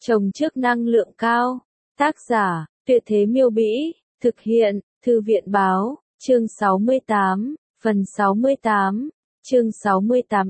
Trồng trước năng lượng cao. Tác giả, Tuyệt Thế Miêu Bĩ. Thực hiện, Thư viện Báo. Chương 68, phần 68. Chương 68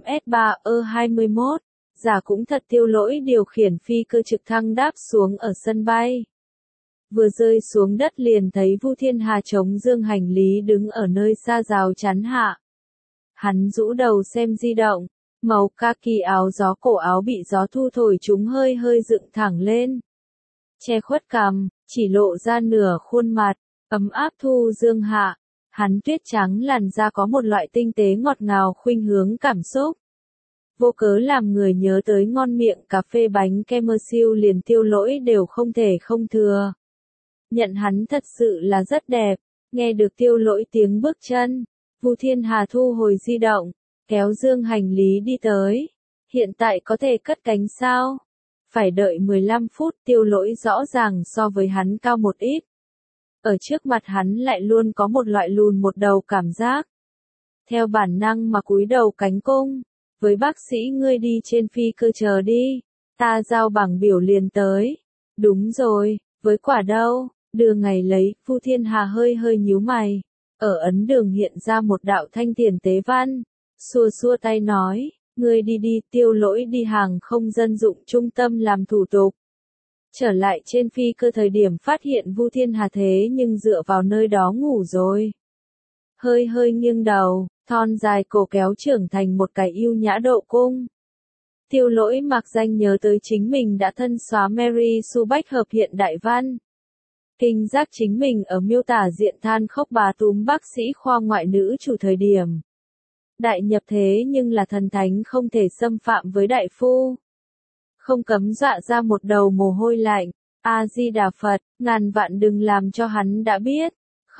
S3E21. Giả cũng thật Tiêu Lỗi điều khiển phi cơ trực thăng đáp xuống ở sân bay. Vừa rơi xuống đất liền thấy Vu Thiên Hà chống dương hành lý đứng ở nơi xa rào chắn hạ. Hắn rũ đầu xem di động, màu kaki áo gió cổ áo bị gió thu thổi chúng hơi hơi dựng thẳng lên. Che khuất cằm, chỉ lộ ra nửa khuôn mặt, ấm áp thu dương hạ. Hắn tuyết trắng làn da có một loại tinh tế ngọt ngào khuynh hướng cảm xúc. Vô cớ làm người nhớ tới ngon miệng cà phê bánh kem siêu liền Tiêu Lỗi đều không thể không thừa. Nhận hắn thật sự là rất đẹp, nghe được Tiêu Lỗi tiếng bước chân, Vu Thiên Hà thu hồi di động, kéo dương hành lý đi tới. Hiện tại có thể cất cánh sao? Phải đợi 15 phút, Tiêu Lỗi rõ ràng so với hắn cao một ít. Ở trước mặt hắn lại luôn có một loại lùn một đầu cảm giác. Theo bản năng mà cúi đầu cánh cung, với bác sĩ ngươi đi trên phi cơ chờ đi, ta giao bảng biểu liền tới. Đúng rồi, với quả đâu, đưa ngày lấy, Vu Thiên Hà hơi hơi nhíu mày. Ở ấn đường hiện ra một đạo thanh tiền tế văn, xua xua tay nói, ngươi đi đi. Tiêu Lỗi đi hàng không dân dụng trung tâm làm thủ tục. Trở lại trên phi cơ thời điểm phát hiện Vu Thiên Hà thế nhưng dựa vào nơi đó ngủ rồi. Hơi hơi nghiêng đầu, thon dài cổ kéo trưởng thành một cái yêu nhã độ cung. Tiêu Lỗi mặc danh nhớ tới chính mình đã thân xóa Mary Sue bách hợp hiện đại văn. Kinh giác chính mình ở miêu tả diện than khóc bà túm bác sĩ khoa ngoại nữ chủ thời điểm. Đại nhập thế nhưng là thần thánh không thể xâm phạm với đại phu. Không cấm dọa ra một đầu mồ hôi lạnh. A-di-đà Phật, ngàn vạn đừng làm cho hắn đã biết.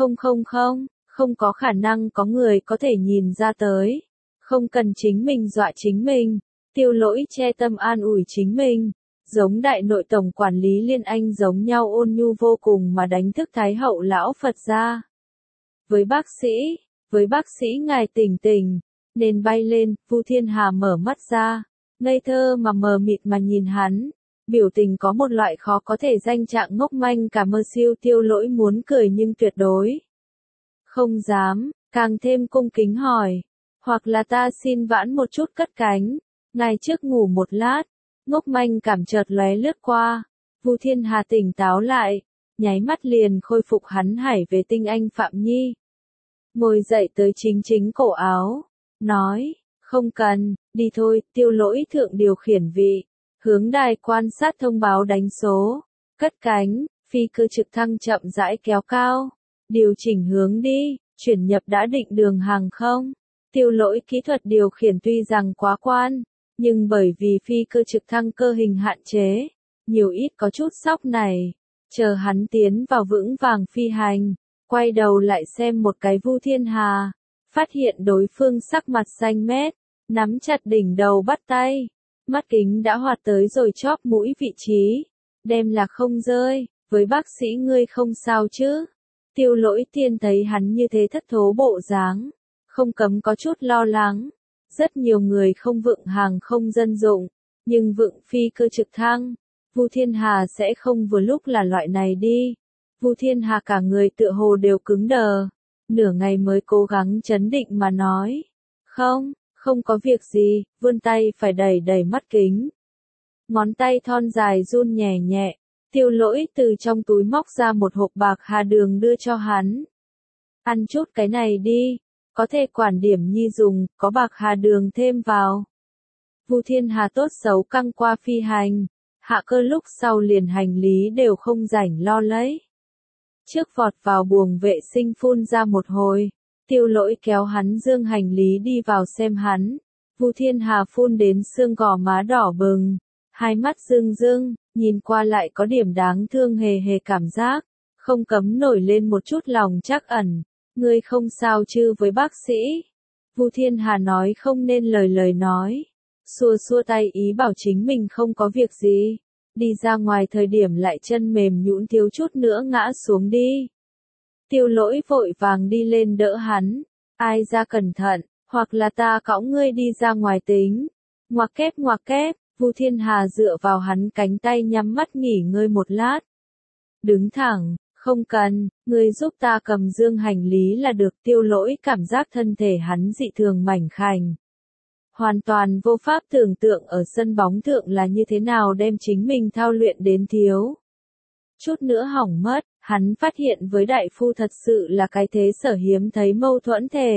Không có khả năng có người có thể nhìn ra tới. Không cần chính mình dọa chính mình. Tiêu Lỗi che tâm an ủi chính mình. Giống đại nội tổng quản lý Liên Anh giống nhau ôn nhu vô cùng mà đánh thức Thái hậu lão Phật ra. Với bác sĩ ngài tỉnh tỉnh, nên bay lên. Vu Thiên Hà mở mắt ra, ngây thơ mà mờ mịt mà nhìn hắn, biểu tình có một loại khó có thể danh trạng ngốc manh cả mơ siêu. Tiêu Lỗi muốn cười nhưng tuyệt đối không dám, càng thêm cung kính hỏi, hoặc là ta xin vãn một chút cất cánh, ngài trước ngủ một lát. Ngốc manh cảm chợt lóe lướt qua, Vu Thiên Hà tỉnh táo lại, nháy mắt liền khôi phục hắn hải về tinh anh Phạm Nhi. Ngồi dậy tới chính cổ áo, nói, không cần, đi thôi. Tiêu Lỗi thượng điều khiển vị, hướng đài quan sát thông báo đánh số, cất cánh, phi cơ trực thăng chậm rãi kéo cao, điều chỉnh hướng đi, chuyển nhập đã định đường hàng không. Tiêu Lỗi kỹ thuật điều khiển tuy rằng quá quan, nhưng bởi vì phi cơ trực thăng cơ hình hạn chế, nhiều ít có chút sóc này. Chờ hắn tiến vào vững vàng phi hành, quay đầu lại xem một cái Vu Thiên Hà, phát hiện đối phương sắc mặt xanh mét, nắm chặt đỉnh đầu bắt tay, mắt kính đã hoạt tới rồi chóp mũi vị trí, đem là không rơi. Với bác sĩ ngươi không sao chứ? Tiêu Lỗi tiên thấy hắn như thế thất thố bộ dáng, không cấm có chút lo lắng. Rất nhiều người không vựng hàng không dân dụng, nhưng vựng phi cơ trực thăng. Vu Thiên Hà sẽ không vừa lúc là loại này đi. Vu Thiên Hà cả người tựa hồ đều cứng đờ, nửa ngày mới cố gắng trấn định mà nói. Không có việc gì, vươn tay phải đẩy mắt kính. Ngón tay thon dài run nhẹ nhẹ, Tiêu Lỗi từ trong túi móc ra một hộp bạc hà đường đưa cho hắn. Ăn chút cái này đi. Có thể quản điểm nhi dùng, có bạc hà đường thêm vào. Vu Thiên Hà tốt xấu căng qua phi hành, hạ cơ lúc sau liền hành lý đều không rảnh lo lấy. Trước vọt vào buồng vệ sinh phun ra một hồi, Tiêu Lỗi kéo hắn dương hành lý đi vào xem hắn. Vu Thiên Hà phun đến xương gò má đỏ bừng, hai mắt rưng, nhìn qua lại có điểm đáng thương hề cảm giác, không cấm nổi lên một chút lòng trắc ẩn. Ngươi không sao chứ? Với bác sĩ? Vu Thiên Hà nói không nên lời nói. Xua tay ý bảo chính mình không có việc gì. Đi ra ngoài thời điểm lại chân mềm nhũn thiếu chút nữa ngã xuống đi. Tiêu Lỗi vội vàng đi lên đỡ hắn. Ai ra cẩn thận, hoặc là ta cõng ngươi đi ra ngoài tính. Ngoặc kép, Vu Thiên Hà dựa vào hắn cánh tay nhắm mắt nghỉ ngơi một lát. Đứng thẳng, không cần, ngươi giúp ta cầm dương hành lý là được. Tiêu Lỗi cảm giác thân thể hắn dị thường mảnh khảnh. Hoàn toàn vô pháp tưởng tượng ở sân bóng thượng là như thế nào đem chính mình thao luyện đến thiếu. Chút nữa hỏng mất, hắn phát hiện với đại phu thật sự là cái thế sở hiếm thấy mâu thuẫn thể.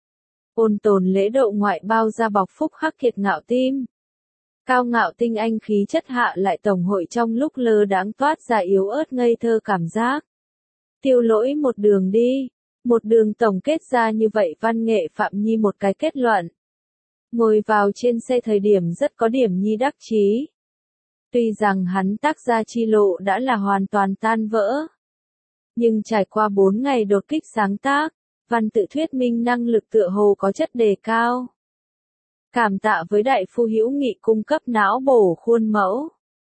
Ôn tồn lễ độ ngoại bao ra bọc phúc khắc kiệt ngạo tim. Cao ngạo tinh anh khí chất hạ lại tổng hội trong lúc lơ đãng toát ra yếu ớt ngây thơ cảm giác. Tiêu Lỗi một đường đi, một đường tổng kết ra như vậy văn nghệ Phạm Nhi một cái kết luận. Ngồi vào trên xe thời điểm rất có điểm nhi đắc chí. Tuy rằng hắn tác gia chi lộ đã là hoàn toàn tan vỡ. Nhưng trải qua 4 ngày đột kích sáng tác, văn tự thuyết minh năng lực tựa hồ có chất đề cao. Cảm tạ với đại phu hữu nghị cung cấp não bổ khuôn mẫu.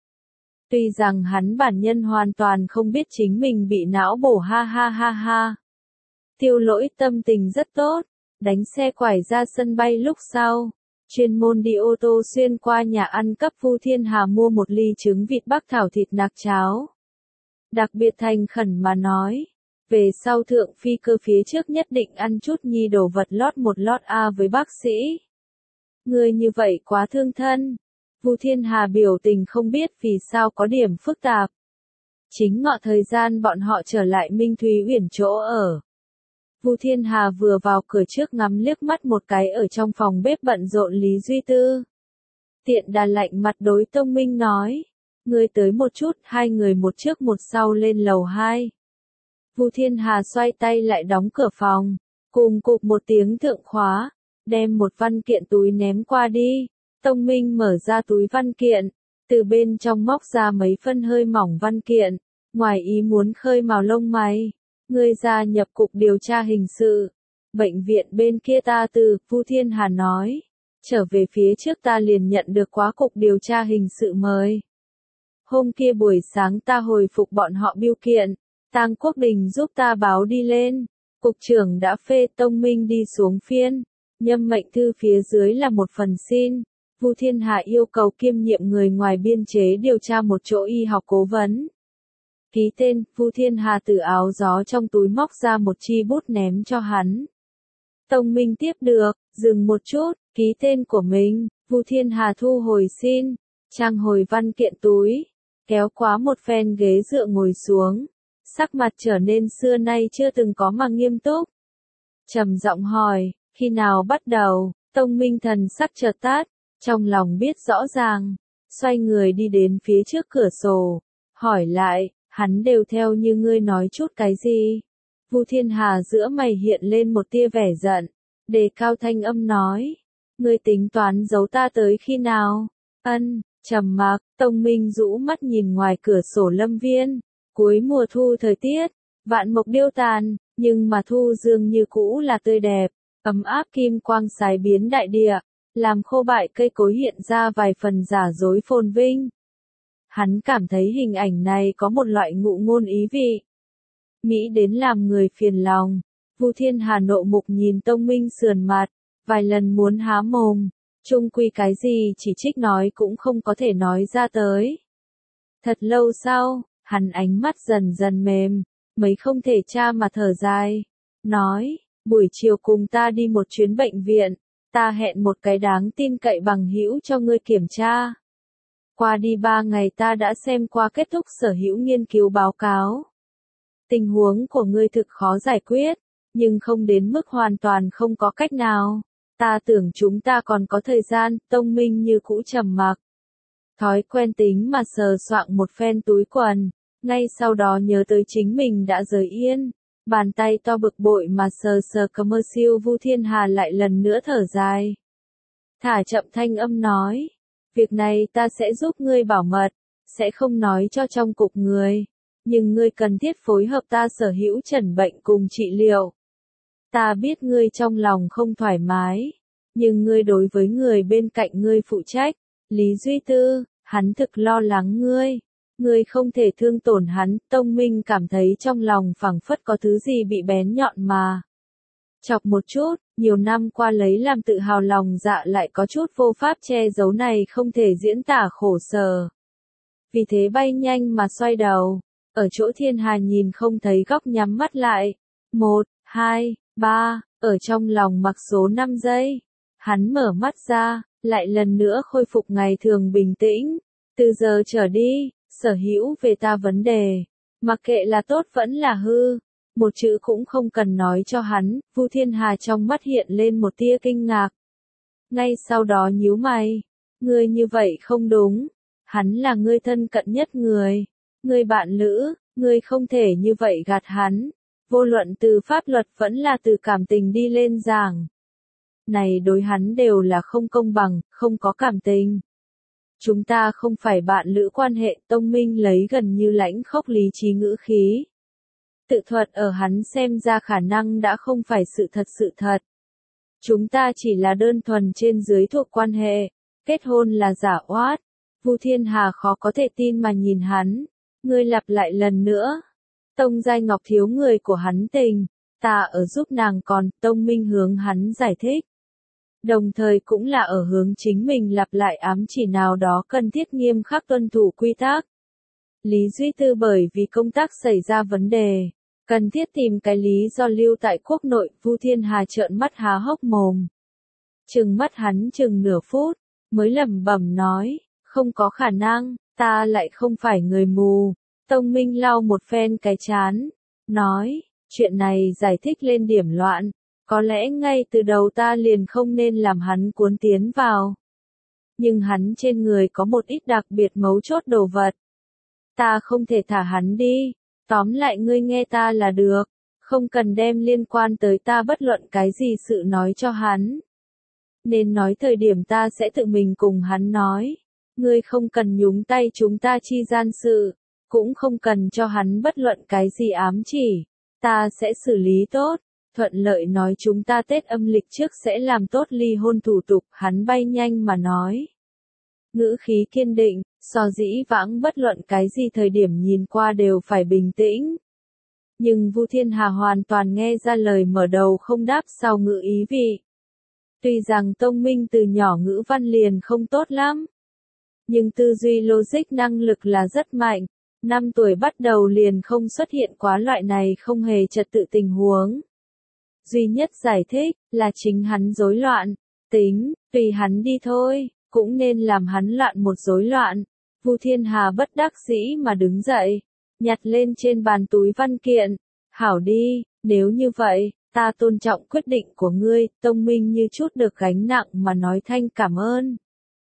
Tuy rằng hắn bản nhân hoàn toàn không biết chính mình bị não bổ ha ha ha ha. Tiêu Lỗi tâm tình rất tốt, đánh xe quải ra sân bay lúc sau. Chuyên môn đi ô tô xuyên qua nhà ăn cấp Vu Thiên Hà mua một ly trứng vịt bắc thảo thịt nạc cháo. Đặc biệt thành khẩn mà nói, về sau thượng phi cơ phía trước nhất định ăn chút nhi đồ vật lót một lót A với bác sĩ. Người như vậy quá thương thân. Vu Thiên Hà biểu tình không biết vì sao có điểm phức tạp. Chính ngọ thời gian bọn họ trở lại Minh Thúy Uyển chỗ ở. Vu Thiên Hà vừa vào cửa trước ngắm liếc mắt một cái ở trong phòng bếp bận rộn Lý Duy Tư. Tiện đà lạnh mặt đối Tông Minh nói. Ngươi tới một chút, hai người một trước một sau lên lầu 2. Vu Thiên Hà xoay tay lại đóng cửa phòng, cùng cục một tiếng thượng khóa, đem một văn kiện túi ném qua đi. Tông Minh mở ra túi văn kiện, từ bên trong móc ra mấy phân hơi mỏng văn kiện, ngoài ý muốn khơi mào lông mày. Ngươi gia nhập cục điều tra hình sự. Bệnh viện bên kia ta từ, Vu Thiên Hà nói. Trở về phía trước ta liền nhận được quá cục điều tra hình sự mời. Hôm kia buổi sáng ta hồi phục bọn họ biêu kiện. Tang Quốc Đình giúp ta báo đi lên. Cục trưởng đã phê. Tông Minh đi xuống phiên. Nhâm mệnh thư phía dưới là một phần xin. Vu Thiên Hà yêu cầu kiêm nhiệm người ngoài biên chế điều tra một chỗ y học cố vấn. Ký tên. Vu Thiên Hà từ áo gió trong túi móc ra một chi bút ném cho hắn. Tông Minh tiếp được, dừng một chút, ký tên của mình. Vu Thiên Hà thu hồi xin, trang hồi văn kiện túi, kéo quá một phen ghế dựa ngồi xuống, sắc mặt trở nên xưa nay chưa từng có mà nghiêm túc. Trầm giọng hỏi, khi nào bắt đầu? Tông Minh thần sắc chợt tát, trong lòng biết rõ ràng, xoay người đi đến phía trước cửa sổ, hỏi lại. Hắn đều theo như ngươi nói chút cái gì? Vu Thiên Hà giữa mày hiện lên một tia vẻ giận, đề cao thanh âm nói. Ngươi tính toán giấu ta tới khi nào? Ân, trầm mặc, Tông Minh rũ mắt nhìn ngoài cửa sổ lâm viên. Cuối mùa thu thời tiết, vạn mộc điêu tàn, nhưng mà thu dương như cũ là tươi đẹp, ấm áp kim quang sái biến đại địa, làm khô bại cây cối hiện ra vài phần giả dối phồn vinh. Hắn cảm thấy hình ảnh này có một loại ngụ ngôn ý vị. Mỹ đến làm người phiền lòng. Vu Thiên Hà nộ mục nhìn Tông Minh sườn mặt, vài lần muốn há mồm, chung quy cái gì chỉ trích nói cũng không có thể nói ra tới. Thật lâu sau, hắn ánh mắt dần dần mềm, mấy không thể tra mà thở dài, nói, buổi chiều cùng ta đi một chuyến bệnh viện, ta hẹn một cái đáng tin cậy bằng hữu cho ngươi kiểm tra. Qua đi 3 ngày ta đã xem qua kết thúc sở hữu nghiên cứu báo cáo. Tình huống của ngươi thực khó giải quyết, nhưng không đến mức hoàn toàn không có cách nào. Ta tưởng chúng ta còn có thời gian. Tông Minh như cũ trầm mặc. Thói quen tính mà sờ soạng một phen túi quần, ngay sau đó nhớ tới chính mình đã rời yên. Bàn tay to bực bội mà sờ sờ commercial. Vu Thiên Hà lại lần nữa thở dài. Thả chậm thanh âm nói. Việc này ta sẽ giúp ngươi bảo mật, sẽ không nói cho trong cục người. Nhưng ngươi cần thiết phối hợp ta sở hữu chẩn bệnh cùng trị liệu. Ta biết ngươi trong lòng không thoải mái, nhưng ngươi đối với người bên cạnh ngươi phụ trách, Lý Duy Tư, hắn thực lo lắng ngươi. Ngươi không thể thương tổn hắn. Tông Minh cảm thấy trong lòng phảng phất có thứ gì bị bén nhọn mà chọc một chút, Nhiều năm qua lấy làm tự hào lòng dạ lại có chút vô pháp che giấu này không thể diễn tả khổ sở. Vì thế bay nhanh mà xoay đầu, ở chỗ Thiên Hà nhìn không thấy góc nhắm mắt lại. 1, 2, 3, ở trong lòng mặc số 5 giây. Hắn mở mắt ra, lại lần nữa khôi phục ngày thường bình tĩnh. Từ giờ trở đi, sở hữu về ta vấn đề, mặc kệ là tốt vẫn là hư, một chữ cũng không cần nói cho hắn. Vu Thiên Hà trong mắt hiện lên một tia kinh ngạc. Ngay sau đó nhíu mày, ngươi như vậy không đúng, hắn là ngươi thân cận nhất người, ngươi bạn lữ, ngươi không thể như vậy gạt hắn, vô luận từ pháp luật vẫn là từ cảm tình đi lên giảng. Này đối hắn đều là không công bằng, không có cảm tình. Chúng ta không phải bạn lữ quan hệ. Tông Minh lấy gần như lãnh khốc lý trí ngữ khí. Tự thuật ở hắn xem ra khả năng đã không phải sự thật. Chúng ta chỉ là đơn thuần trên dưới thuộc quan hệ, kết hôn là giả oát. Vu Thiên Hà khó có thể tin mà nhìn hắn. Ngươi lặp lại lần nữa. Tông Giai Ngọc thiếu người của hắn tình, ta ở giúp nàng còn. Tông Minh hướng hắn giải thích. Đồng thời cũng là ở hướng chính mình lặp lại ám chỉ nào đó cần thiết nghiêm khắc tuân thủ quy tắc. Lý Duy Tư bởi vì công tác xảy ra vấn đề, cần thiết tìm cái lý do lưu tại quốc nội. Vu Thiên Hà trợn mắt há hốc mồm. Trừng mắt hắn chừng nửa phút, mới lẩm bẩm nói, không có khả năng, ta lại không phải người mù. Tông Minh lau một phen cái chán, nói, chuyện này giải thích lên điểm loạn. Có lẽ ngay từ đầu ta liền không nên làm hắn cuốn tiến vào. Nhưng hắn trên người có một ít đặc biệt mấu chốt đồ vật. Ta không thể thả hắn đi. Tóm lại ngươi nghe ta là được. Không cần đem liên quan tới ta bất luận cái gì sự nói cho hắn. Nên nói thời điểm ta sẽ tự mình cùng hắn nói. Ngươi không cần nhúng tay chúng ta chi gian sự. Cũng không cần cho hắn bất luận cái gì ám chỉ. Ta sẽ xử lý tốt. Thuận lợi nói chúng ta Tết âm lịch trước sẽ làm tốt ly hôn thủ tục. Hắn bay nhanh mà nói. Ngữ khí kiên định, so dĩ vãng bất luận cái gì thời điểm nhìn qua đều phải bình tĩnh. Nhưng Vu Thiên Hà hoàn toàn nghe ra lời mở đầu không đáp sau ngữ ý vị. Tuy rằng Tông Minh từ nhỏ ngữ văn liền không tốt lắm, nhưng tư duy logic năng lực là rất mạnh. 5 tuổi bắt đầu liền không xuất hiện quá loại này không hề trật tự tình huống. Duy nhất giải thích là chính hắn rối loạn, tính, tùy hắn đi thôi, cũng nên làm hắn loạn một rối loạn. Vu Thiên Hà bất đắc dĩ mà đứng dậy, nhặt lên trên bàn túi văn kiện, hảo đi, nếu như vậy, ta tôn trọng quyết định của ngươi. Tông Minh như chút được gánh nặng mà nói thanh cảm ơn.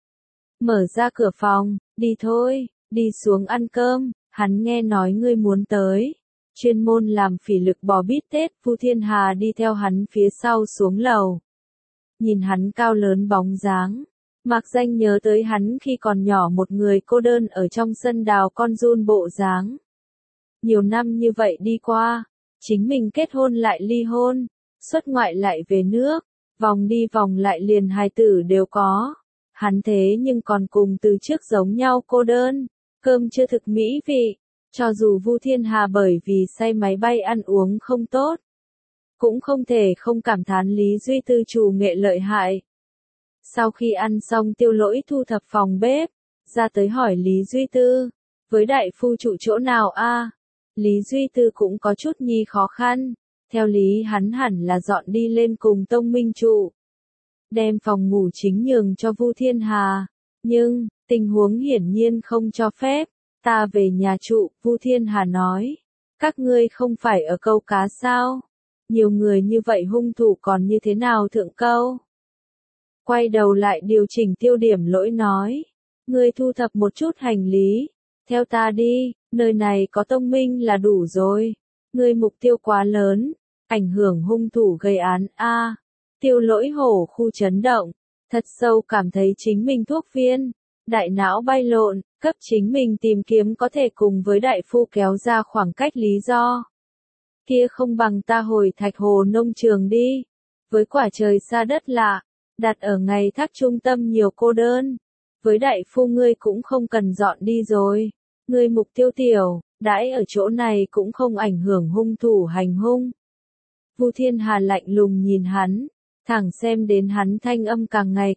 Mở ra cửa phòng, đi thôi, đi xuống ăn cơm, hắn nghe nói ngươi muốn tới. Chuyên môn làm phỉ lực bò bít tết. Vu Thiên Hà đi theo hắn phía sau xuống lầu. Nhìn hắn cao lớn bóng dáng, Mạc Danh nhớ tới hắn khi còn nhỏ một người cô đơn ở trong sân đào con giun bộ dáng. Nhiều năm như vậy đi qua, chính mình kết hôn lại ly hôn, xuất ngoại lại về nước, vòng đi vòng lại liền hài tử đều có. Hắn thế nhưng còn cùng từ trước giống nhau cô đơn, cơm chưa thực mỹ vị. Cho dù Vu Thiên Hà bởi vì say máy bay ăn uống không tốt, cũng không thể không cảm thán Lý Duy Tư chủ nghệ lợi hại. Sau khi ăn xong Tiêu Lỗi thu thập phòng bếp, ra tới hỏi Lý Duy Tư, với đại phu trụ chỗ nào a? Lý Duy Tư cũng có chút nhi khó khăn, theo lý hắn hẳn là dọn đi lên cùng Tông Minh trụ. Đem phòng ngủ chính nhường cho Vu Thiên Hà, nhưng, tình huống hiển nhiên không cho phép. Ta về nhà trụ, Vu Thiên Hà nói. Các ngươi không phải ở câu cá sao? Nhiều người như vậy hung thủ còn như thế nào thượng câu? Quay đầu lại điều chỉnh tiêu điểm Lỗi nói. Ngươi thu thập một chút hành lý. Theo ta đi, nơi này có Tông Minh là đủ rồi. Ngươi mục tiêu quá lớn, ảnh hưởng hung thủ gây án a. Tiêu Lỗi hổ khu chấn động, thật sâu cảm thấy chính mình thuốc viên. Đại não bay lộn, cấp chính mình tìm kiếm có thể cùng với đại phu kéo ra khoảng cách lý do. Kia không bằng ta hồi Thạch Hồ nông trường đi. Với quả trời xa đất lạ, đặt ở ngày thác trung tâm nhiều cô đơn. Với đại phu ngươi cũng không cần dọn đi rồi. Ngươi mục tiêu tiểu, đãi ở chỗ này cũng không ảnh hưởng hung thủ hành hung. Vu Thiên Hà lạnh lùng nhìn hắn. thẳng xem đến hắn thanh âm càng ngày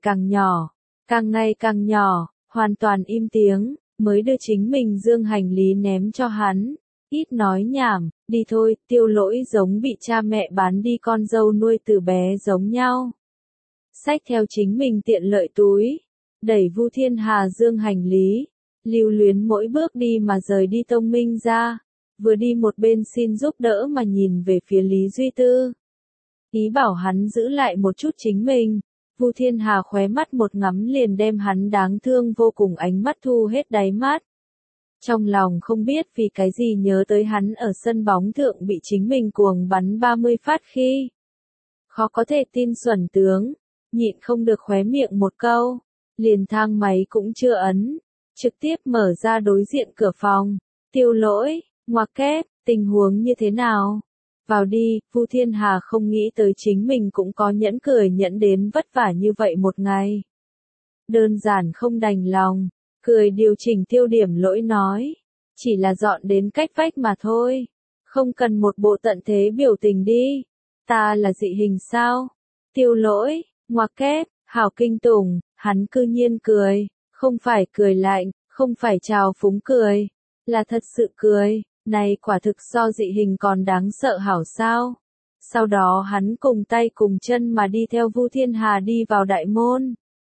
càng nhỏ, hoàn toàn im tiếng, mới đưa chính mình dương hành lý ném cho hắn. Ít nói nhảm, đi thôi, Tiêu Lỗi giống bị cha mẹ bán đi con dâu nuôi từ bé giống nhau. Xách theo chính mình tiện lợi túi, đẩy Vu Thiên Hà dương hành lý, lưu luyến mỗi bước đi mà rời đi Tông Minh ra, vừa đi một bên xin giúp đỡ mà nhìn về phía Lý Duy Tư. Ý bảo hắn giữ lại một chút chính mình, Vu Thiên Hà khóe mắt một ngắm liền đem hắn đáng thương vô cùng ánh mắt thu hết đáy mắt. Trong lòng không biết vì cái gì nhớ tới hắn ở sân bóng thượng bị chính mình cuồng bắn 30 phát khi. Khó có thể tin xuẩn tướng, nhịn không được khóe miệng một câu, liền thang máy cũng chưa ấn, trực tiếp mở ra đối diện cửa phòng. Tiêu Lỗi, ngoặc kép, tình huống như thế nào? Vào đi, Vu Thiên Hà không nghĩ tới chính mình cũng có nhẫn cười nhẫn đến vất vả như vậy một ngày. Đơn giản không đành lòng, cười điều chỉnh tiêu điểm Lỗi nói, chỉ là dọn đến cách vách mà thôi, không cần một bộ tận thế biểu tình đi, ta là dị hình sao? Tiêu Lỗi, ngoặc kép, hảo kinh tủng, hắn cư nhiên cười, không phải cười lạnh, không phải trào phúng cười, là thật sự cười. Này quả thực so dị hình còn đáng sợ hảo sao. Sau đó hắn cùng tay cùng chân mà đi theo Vu Thiên Hà đi vào đại môn.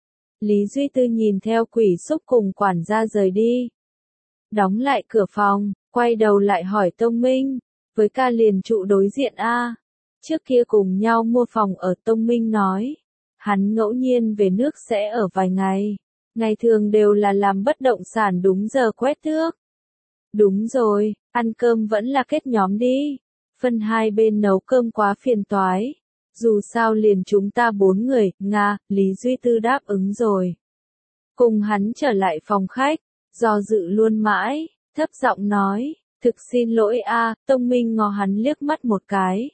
Lý Duy Tư nhìn theo quỷ xúc cùng quản gia rời đi. Đóng lại cửa phòng, quay đầu lại hỏi Tông Minh, với ca liền trụ đối diện a. Trước kia cùng nhau mua phòng ở. Tông Minh nói, hắn ngẫu nhiên về nước sẽ ở vài ngày. Ngày thường đều là làm bất động sản đúng giờ quét tước. Đúng rồi, ăn cơm vẫn là kết nhóm đi. Phân hai bên nấu cơm quá phiền toái. Dù sao liền chúng ta 4 người, Nga, Lý Duy Tư đáp ứng rồi. Cùng hắn trở lại phòng khách, do dự luôn mãi, thấp giọng nói, thực xin lỗi a. Tông Minh ngó hắn liếc mắt một cái.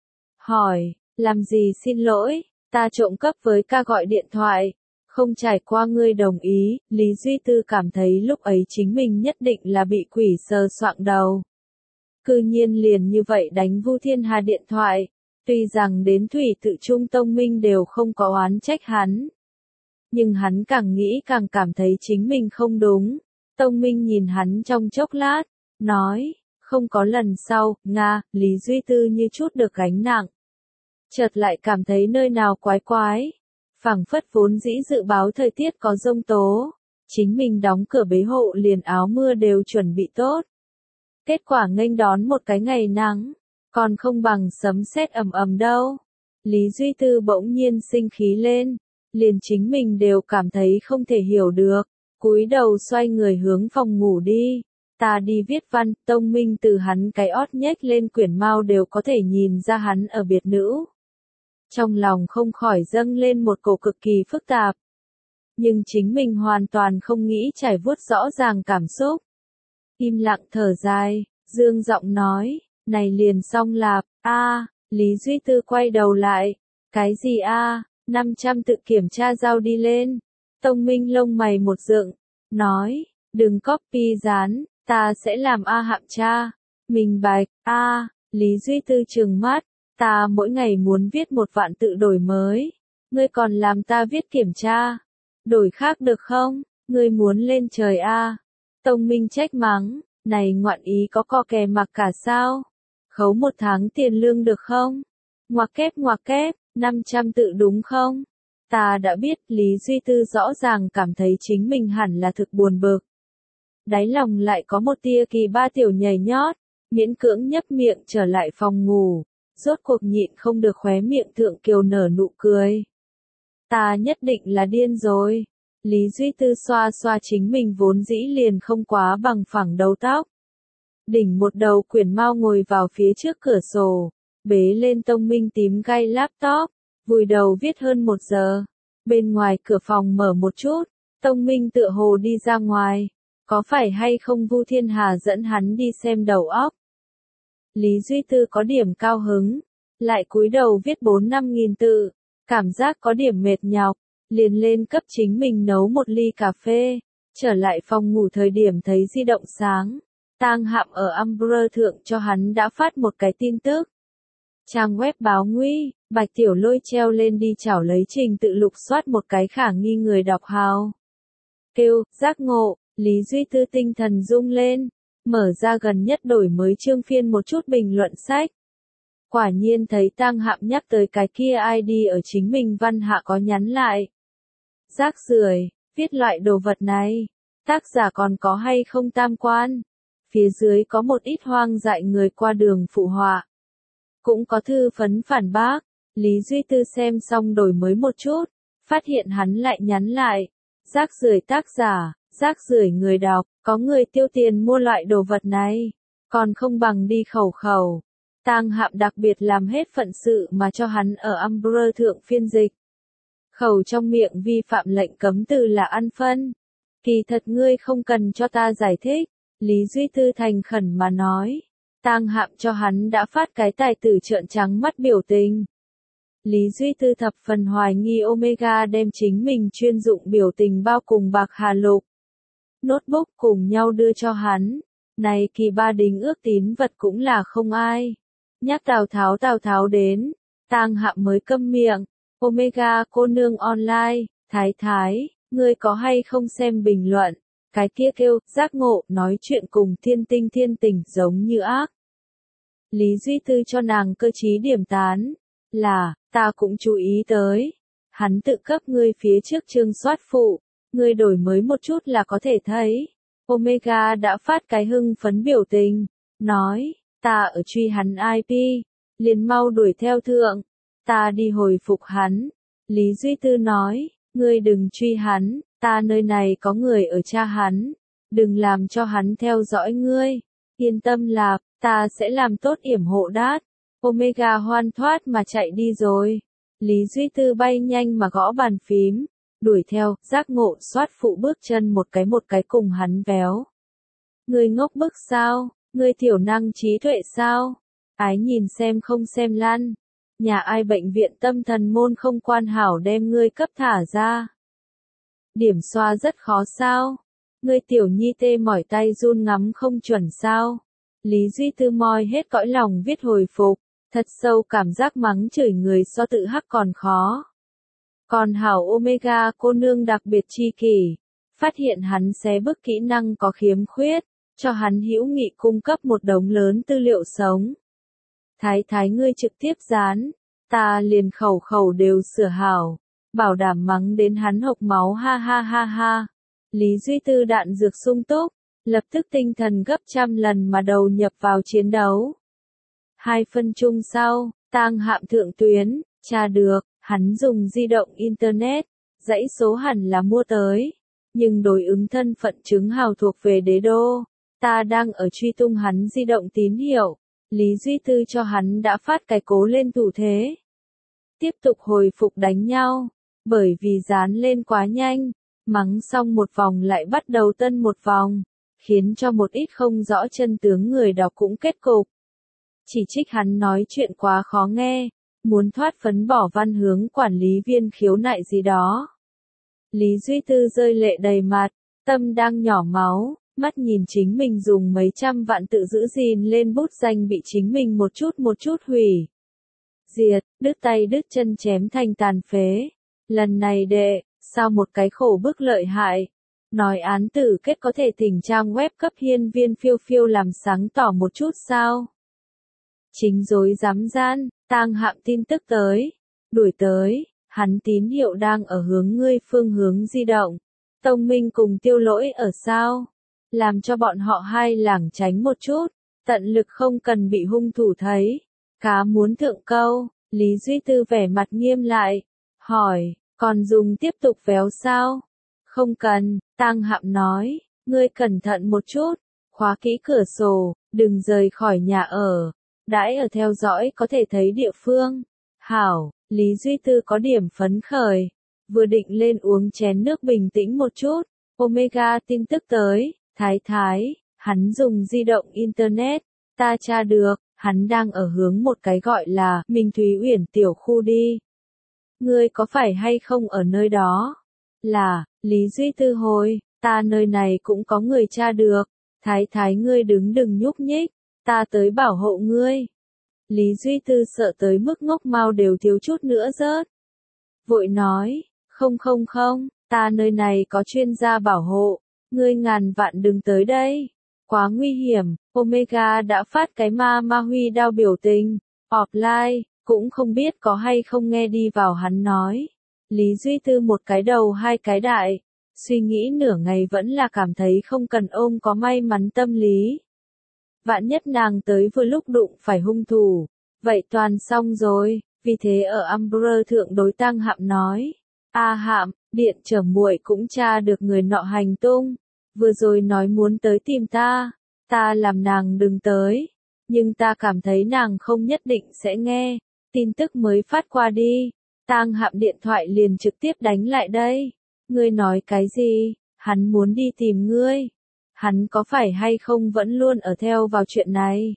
Hỏi, làm gì xin lỗi, ta trộm cắp với ca gọi điện thoại. Không trải qua ngươi đồng ý, Lý Duy Tư cảm thấy lúc ấy chính mình nhất định là bị quỷ sờ soạng đầu. Cư nhiên liền như vậy đánh Vu Thiên Hà điện thoại, tuy rằng đến thủy tự trung Tông Minh đều không có oán trách hắn. Nhưng hắn càng nghĩ càng cảm thấy chính mình không đúng. Tông Minh nhìn hắn trong chốc lát, nói, không có lần sau, Nga, Lý Duy Tư như chút được gánh nặng. Chợt lại cảm thấy nơi nào quái quái. Phảng phất vốn dĩ dự báo thời tiết có giông tố, chính mình đóng cửa bế hộ liền áo mưa đều chuẩn bị tốt. Kết quả nghênh đón một cái ngày nắng, còn không bằng sấm sét ầm ầm đâu. Lý Duy Tư bỗng nhiên sinh khí lên, liền chính mình đều cảm thấy không thể hiểu được, cúi đầu xoay người hướng phòng ngủ đi. Ta đi viết văn. Tông Minh từ hắn cái ót nhếch lên quyển mao đều có thể nhìn ra hắn ở biệt nữ. Trong lòng không khỏi dâng lên một cổ cực kỳ phức tạp. Nhưng chính mình hoàn toàn không nghĩ trải vuốt rõ ràng cảm xúc. Im lặng thở dài, dương giọng nói, này liền xong lạp, Lý Duy Tư quay đầu lại, cái gì 500 tự kiểm tra giao đi lên. Tông Minh lông mày một dựng, nói, đừng copy dán, ta sẽ làm hạm tra. Minh bạch, Lý Duy Tư trừng mắt. Ta mỗi ngày muốn viết 1 vạn tự đổi mới, ngươi còn làm ta viết kiểm tra, đổi khác được không, ngươi muốn lên trời a. Tông Minh trách mắng, này ngoạn ý có co kè mặc cả sao, khấu 1 tháng tiền lương được không, ngoặc kép, 500 tự đúng không, ta đã biết. Lý Duy Tư rõ ràng cảm thấy chính mình hẳn là thực buồn bực. Đáy lòng lại có một tia kỳ ba tiểu nhảy nhót, miễn cưỡng nhấp miệng trở lại phòng ngủ. Rốt cuộc nhịn không được khóe miệng thượng kiều nở nụ cười. Ta nhất định là điên rồi. Lý Duy Tư xoa xoa chính mình vốn dĩ liền không quá bằng phẳng đầu tóc. Đỉnh một đầu quyển mao ngồi vào phía trước cửa sổ, bế lên Tông Minh tím gai laptop, vùi đầu viết hơn 1 giờ. Bên ngoài cửa phòng mở một chút, Tông Minh tựa hồ đi ra ngoài. Có phải hay không Vu Thiên Hà dẫn hắn đi xem đầu óc? Lý Duy Tư có điểm cao hứng, lại cúi đầu viết 4-5 nghìn tự, cảm giác có điểm mệt nhọc, liền lên cấp chính mình nấu 1 ly cà phê, trở lại phòng ngủ thời điểm thấy di động sáng, Tang Hạm ở Umbrella thượng cho hắn đã phát một cái tin tức. Trang web báo nguy, Bạch Tiểu Lôi treo lên đi chảo lấy trình tự lục soát một cái khả nghi người đọc hào. Kêu, giác ngộ, Lý Duy Tư tinh thần rung lên, mở ra gần nhất đổi mới chương phiên một chút bình luận sách. Quả nhiên thấy Tang Hạm nhắc tới cái kia ID ở chính mình văn hạ có nhắn lại. Rác rưởi, viết loại đồ vật này, tác giả còn có hay không tam quan. Phía dưới có một ít hoang dại người qua đường phụ họa. Cũng có thư phấn phản bác, Lý Duy Tư xem xong đổi mới một chút, phát hiện hắn lại nhắn lại. Rác rưởi tác giả, rác rưởi người đọc, có người tiêu tiền mua loại đồ vật này, còn không bằng đi khẩu khẩu. Tang Hạm đặc biệt làm hết phận sự mà cho hắn ở Umbrella thượng phiên dịch. Khẩu trong miệng vi phạm lệnh cấm từ là ăn phân. Kỳ thật ngươi không cần cho ta giải thích, Lý Duy Tư thành khẩn mà nói. Tang Hạm cho hắn đã phát cái tài tử trợn trắng mắt biểu tình. Lý Duy Tư thập phần hoài nghi Omega đem chính mình chuyên dụng biểu tình bao cùng bạc hà lục. Notebook cùng nhau đưa cho hắn. Này kỳ ba đính ước tín vật cũng là không ai. Nhắc Tào Tháo đến. Tang Hạm mới câm miệng. Omega cô nương online, thái, ngươi có hay không xem bình luận. Cái kia kêu, giác ngộ, nói chuyện cùng thiên tình giống như ác. Lý Duy Tư cho nàng cơ trí điểm tán. Là, ta cũng chú ý tới. Hắn tự cấp ngươi phía trước chương soát phụ. Ngươi đổi mới một chút là có thể thấy. Omega đã phát cái hưng phấn biểu tình. Nói, ta ở truy hắn IP. Liền mau đuổi theo thượng. Ta đi hồi phục hắn. Lý Duy Tư nói, ngươi đừng truy hắn. Ta nơi này có người ở tra hắn. Đừng làm cho hắn theo dõi ngươi. Yên tâm lạc, ta sẽ làm tốt yểm hộ đát. Omega hoan thoát mà chạy đi rồi. Lý Duy Tư bay nhanh mà gõ bàn phím. Đuổi theo, giác ngộ soát phụ bước chân một cái cùng hắn véo. Ngươi ngốc bức sao? Ngươi thiểu năng trí tuệ sao? Ái nhìn xem không xem lăn. Nhà ai bệnh viện tâm thần môn không quan hảo đem ngươi cấp thả ra. Điểm xoa rất khó sao? Ngươi tiểu nhi tê mỏi tay run ngắm không chuẩn sao? Lý Duy Tư moi hết cõi lòng viết hồi phục, thật sâu cảm giác mắng chửi người so tự hắc còn khó. Còn hảo Omega cô nương đặc biệt chi kỷ, phát hiện hắn xé bức kỹ năng có khiếm khuyết, cho hắn hữu nghị cung cấp một đống lớn tư liệu sống. Thái ngươi trực tiếp dán, ta liền khẩu đều sửa hảo, bảo đảm mắng đến hắn hộc máu ha ha. Lý Duy Tư đạn dược sung túc, lập tức tinh thần gấp trăm lần mà đầu nhập vào chiến đấu. 2 phân chung sau, Tang Hạm thượng tuyến, tra được, hắn dùng di động Internet, dãy số hẳn là mua tới, nhưng đối ứng thân phận chứng hào thuộc về đế đô, ta đang ở truy tung hắn di động tín hiệu, Lý Duy Tư cho hắn đã phát cái cố lên thủ thế. Tiếp tục hồi phục đánh nhau, bởi vì dán lên quá nhanh, mắng xong một vòng lại bắt đầu tân một vòng, khiến cho một ít không rõ chân tướng người đọc cũng kết cục. Chỉ trích hắn nói chuyện quá khó nghe, muốn thoát phấn bỏ văn hướng quản lý viên khiếu nại gì đó. Lý Duy Tư rơi lệ đầy mặt, tâm đang nhỏ máu, mắt nhìn chính mình dùng mấy trăm vạn tự giữ gìn lên bút danh bị chính mình một chút hủy. Diệt, đứt tay đứt chân chém thành tàn phế. Lần này sao một cái khổ bức lợi hại. Nói án tử kết có thể thỉnh trang web cấp hiên viên phiêu làm sáng tỏ một chút sao? Chính dối dám gian, Tang Hạm tin tức tới. Đuổi tới, hắn tín hiệu đang ở hướng ngươi phương hướng di động. Tông Minh cùng Tiêu Lỗi ở sao? Làm cho bọn họ hai lảng tránh một chút. Tận lực không cần bị hung thủ thấy. Cá muốn thượng câu, Lý Duy Tư vẻ mặt nghiêm lại. Hỏi, còn dùng tiếp tục véo sao? Không cần, Tang Hạm nói, ngươi cẩn thận một chút, khóa kỹ cửa sổ, đừng rời khỏi nhà ở, đãi ở theo dõi có thể thấy địa phương. Hảo, Lý Duy Tư có điểm phấn khởi, vừa định lên uống chén nước bình tĩnh một chút, Omega tin tức tới, thái, hắn dùng di động Internet, ta tra được, hắn đang ở hướng một cái gọi là Minh Thúy Uyển tiểu khu đi. Ngươi có phải hay không ở nơi đó? Là, Lý Duy Tư hồi, ta nơi này cũng có người tra được, thái ngươi đừng nhúc nhích, ta tới bảo hộ ngươi. Lý Duy Tư sợ tới mức ngốc mao đều thiếu chút nữa rớt. Vội nói, không, ta nơi này có chuyên gia bảo hộ, ngươi ngàn vạn đừng tới đây. Quá nguy hiểm, Omega đã phát cái ma huy đao biểu tình, offline, cũng không biết có hay không nghe đi vào hắn nói. Lý Duy Tư một cái đầu hai cái đại, suy nghĩ nửa ngày vẫn là cảm thấy không cần ôm có may mắn tâm lý. Vạn nhất nàng tới vừa lúc đụng phải hung thủ, vậy toàn xong rồi, vì thế ở Umbrella thượng đối Tang Hạm nói, A Hạm, điện trở muội cũng tra được người nọ hành tung, vừa rồi nói muốn tới tìm ta làm nàng đừng tới, nhưng ta cảm thấy nàng không nhất định sẽ nghe, tin tức mới phát qua đi, Tang Hạm điện thoại liền trực tiếp đánh lại đây, ngươi nói cái gì, hắn muốn đi tìm ngươi. Hắn có phải hay không vẫn luôn ở theo vào chuyện này?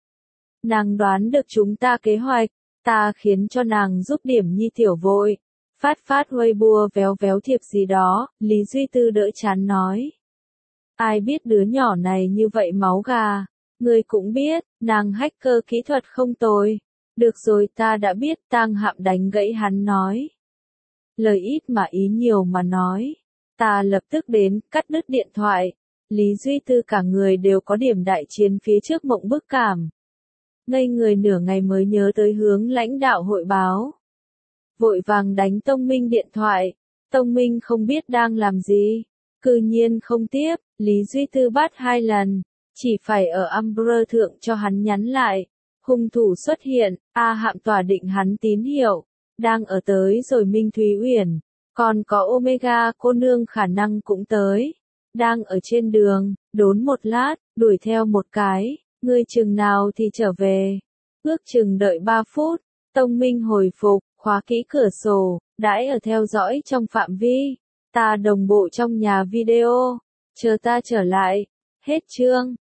Nàng đoán được chúng ta kế hoạch, ta khiến cho nàng giúp điểm nhi tiểu vội. Phát Weibo véo thiệp gì đó, Lý Duy Tư đỡ chán nói. Ai biết đứa nhỏ này như vậy máu gà, ngươi cũng biết, nàng hacker kỹ thuật không tồi. Được rồi ta đã biết, Tang Hạm đánh gãy hắn nói. Lời ít mà ý nhiều mà nói. Ta lập tức đến, cắt đứt điện thoại. Lý Duy Tư cả người đều có điểm đại chiến phía trước mộng bức cảm. Ngây người nửa ngày mới nhớ tới hướng lãnh đạo hội báo. Vội vàng đánh Tông Minh điện thoại. Tông Minh không biết đang làm gì. Cư nhiên không tiếp, Lý Duy Tư bắt 2 lần. Chỉ phải ở Umbrella thượng cho hắn nhắn lại. Hung thủ xuất hiện, A Hạm tỏa định hắn tín hiệu. Đang ở tới rồi Minh Thúy Uyển. Còn có Omega cô nương khả năng cũng tới. Đang ở trên đường, đốn một lát, đuổi theo một cái, ngươi chừng nào thì trở về. Ước chừng đợi 3 phút, Tông Minh hồi phục, khóa kỹ cửa sổ, đãi ở theo dõi trong phạm vi. Ta đồng bộ trong nhà video, chờ ta trở lại. Hết chương.